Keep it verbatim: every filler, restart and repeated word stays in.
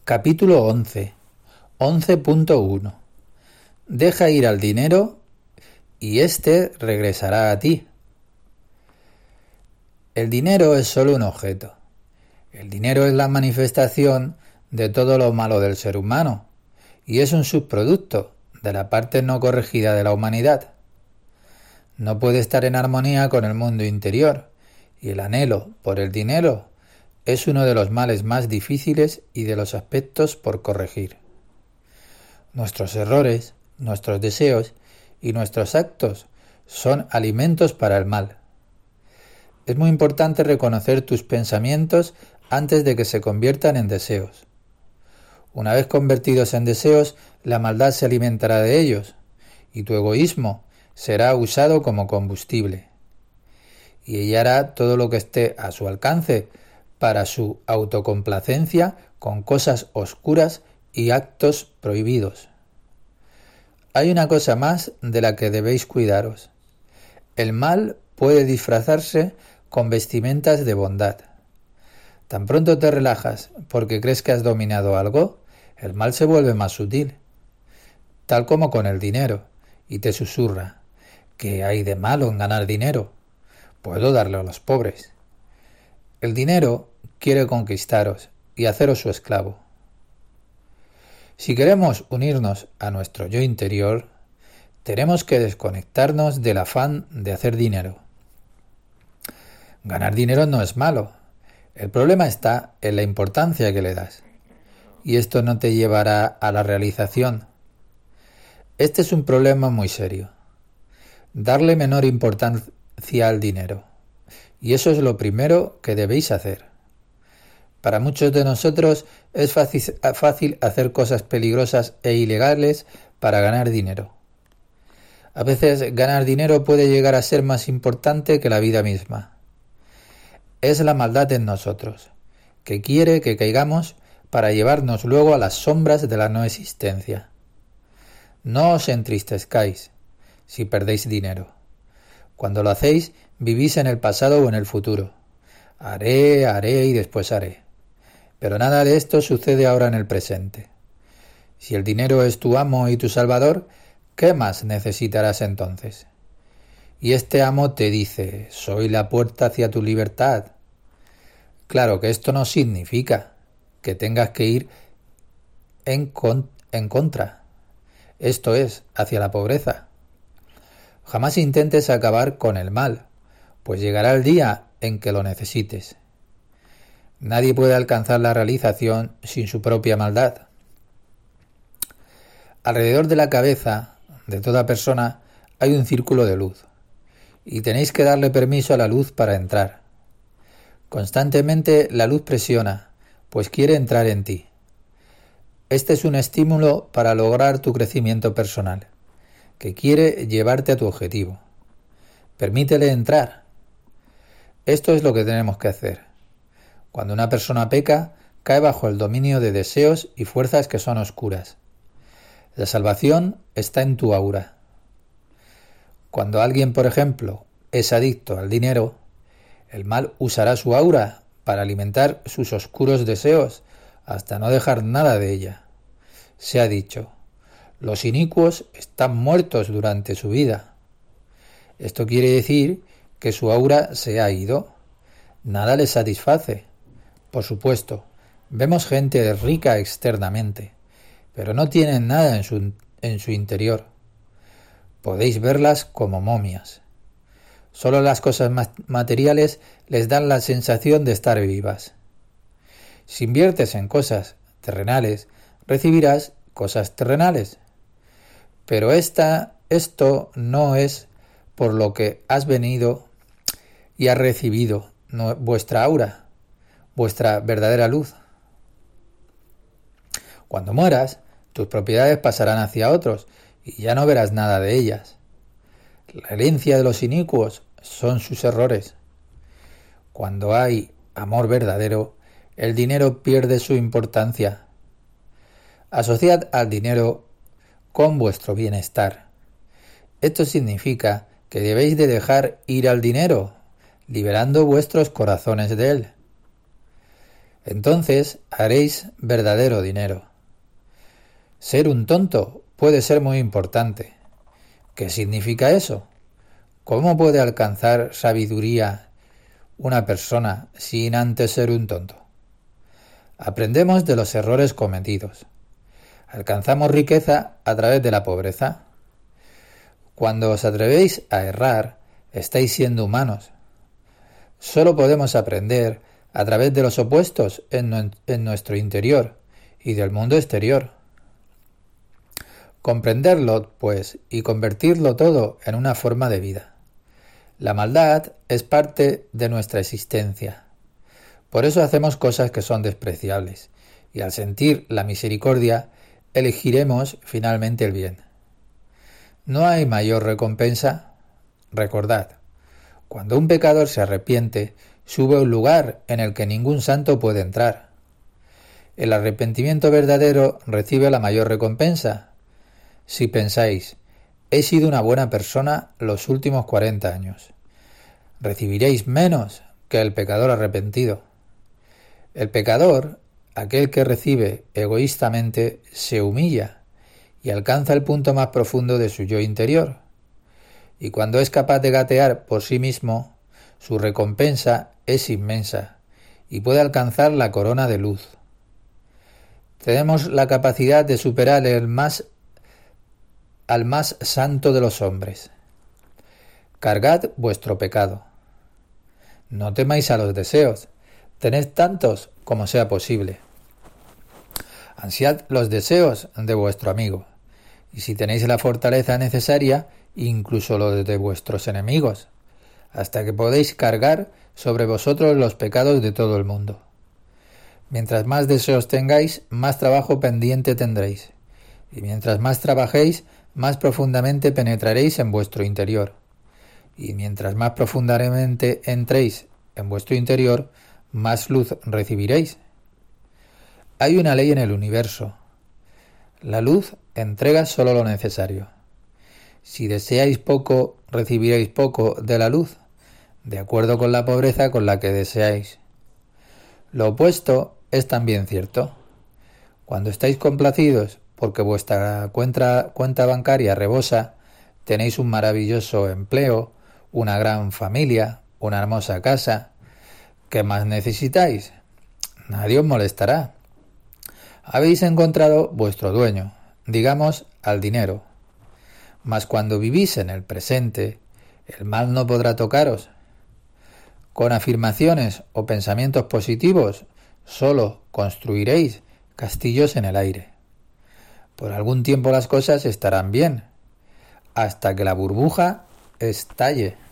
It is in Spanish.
Capítulo once. once punto uno. Deja ir al dinero y éste regresará a ti. El dinero es solo un objeto. El dinero es la manifestación de todo lo malo del ser humano y es un subproducto de la parte no corregida de la humanidad. No puede estar en armonía con el mundo interior y el anhelo por el dinero es uno de los males más difíciles y de los aspectos por corregir. Nuestros errores, nuestros deseos y nuestros actos son alimentos para el mal. Es muy importante reconocer tus pensamientos antes de que se conviertan en deseos. Una vez convertidos en deseos, la maldad se alimentará de ellos y tu egoísmo será usado como combustible. Y ella hará todo lo que esté a su alcance para su autocomplacencia con cosas oscuras y actos prohibidos. Hay una cosa más de la que debéis cuidaros. El mal puede disfrazarse con vestimentas de bondad. Tan pronto te relajas porque crees que has dominado algo, el mal se vuelve más sutil, tal como con el dinero, y te susurra: ¿qué hay de malo en ganar dinero? Puedo darle a los pobres. El dinero quiere conquistaros y haceros su esclavo. Si queremos unirnos a nuestro yo interior, tenemos que desconectarnos del afán de hacer dinero. Ganar dinero no es malo. El problema está en la importancia que le das. Y esto no te llevará a la realización. Este es un problema muy serio. Darle menor importancia al dinero. Y eso es lo primero que debéis hacer. Para muchos de nosotros es fácil, fácil hacer cosas peligrosas e ilegales para ganar dinero. A veces ganar dinero puede llegar a ser más importante que la vida misma. Es la maldad en nosotros, que quiere que caigamos para llevarnos luego a las sombras de la no existencia. No os entristezcáis si perdéis dinero. Cuando lo hacéis, vivís en el pasado o en el futuro. Haré, haré y después haré. Pero nada de esto sucede ahora en el presente. Si el dinero es tu amo y tu salvador, ¿qué más necesitarás entonces? Y este amo te dice: soy la puerta hacia tu libertad. Claro que esto no significa que tengas que ir en, con- en contra. Esto es, hacia la pobreza. Jamás intentes acabar con el mal, pues llegará el día en que lo necesites. Nadie puede alcanzar la realización sin su propia maldad. Alrededor de la cabeza de toda persona hay un círculo de luz, y tenéis que darle permiso a la luz para entrar. Constantemente la luz presiona, pues quiere entrar en ti. Este es un estímulo para lograr tu crecimiento personal, que quiere llevarte a tu objetivo. Permítele entrar. Esto es lo que tenemos que hacer. Cuando una persona peca, cae bajo el dominio de deseos y fuerzas que son oscuras. La salvación está en tu aura. Cuando alguien, por ejemplo, es adicto al dinero, el mal usará su aura para alimentar sus oscuros deseos hasta no dejar nada de ella. Se ha dicho: los inicuos están muertos durante su vida. Esto quiere decir que su aura se ha ido. Nada les satisface. Por supuesto, vemos gente rica externamente, pero no tienen nada en su, en su interior. Podéis verlas como momias. Solo las cosas materiales les dan la sensación de estar vivas. Si inviertes en cosas terrenales, recibirás cosas terrenales. Pero esta, esto no es por lo que has venido y has recibido no, vuestra aura, vuestra verdadera luz. Cuando mueras, tus propiedades pasarán hacia otros y ya no verás nada de ellas. La herencia de los inicuos son sus errores. Cuando hay amor verdadero, el dinero pierde su importancia. Asociad al dinero con vuestro bienestar. Esto significa que debéis de dejar ir al dinero, liberando vuestros corazones de él. Entonces haréis verdadero dinero. Ser un tonto puede ser muy importante. ¿Qué significa eso? ¿Cómo puede alcanzar sabiduría una persona sin antes ser un tonto? Aprendemos de los errores cometidos. Alcanzamos riqueza a través de la pobreza. Cuando os atrevéis a errar, estáis siendo humanos. Solo podemos aprender a través de los opuestos en, en nuestro interior y del mundo exterior. Comprenderlo, pues, y convertirlo todo en una forma de vida. La maldad es parte de nuestra existencia. Por eso hacemos cosas que son despreciables, y al sentir la misericordia, elegiremos finalmente el bien. ¿No hay mayor recompensa? Recordad, cuando un pecador se arrepiente, sube a un lugar en el que ningún santo puede entrar. El arrepentimiento verdadero recibe la mayor recompensa. Si pensáis, he sido una buena persona los últimos cuarenta años, recibiréis menos que el pecador arrepentido. El pecador, aquel que recibe egoístamente, se humilla y alcanza el punto más profundo de su yo interior. Y cuando es capaz de gatear por sí mismo, su recompensa es inmensa y puede alcanzar la corona de luz. Tenemos la capacidad de superar el más al más santo de los hombres. Cargad vuestro pecado. No temáis a los deseos, tened tantos como sea posible. Ansiad los deseos de vuestro amigo, y si tenéis la fortaleza necesaria, incluso los de vuestros enemigos, hasta que podéis cargar sobre vosotros los pecados de todo el mundo. Mientras más deseos tengáis, más trabajo pendiente tendréis, y mientras más trabajéis, más profundamente penetraréis en vuestro interior. Y mientras más profundamente entréis en vuestro interior, más luz recibiréis. Hay una ley en el universo. La luz entrega solo lo necesario. Si deseáis poco, recibiréis poco de la luz, de acuerdo con la pobreza con la que deseáis. Lo opuesto es también cierto. Cuando estáis complacidos porque vuestra cuenta, cuenta bancaria rebosa, tenéis un maravilloso empleo, una gran familia, una hermosa casa. ¿Qué más necesitáis? Nadie os molestará. Habéis encontrado vuestro dueño, digamos, al dinero. Mas cuando vivís en el presente, el mal no podrá tocaros. Con afirmaciones o pensamientos positivos, solo construiréis castillos en el aire. Por algún tiempo las cosas estarán bien, hasta que la burbuja estalle.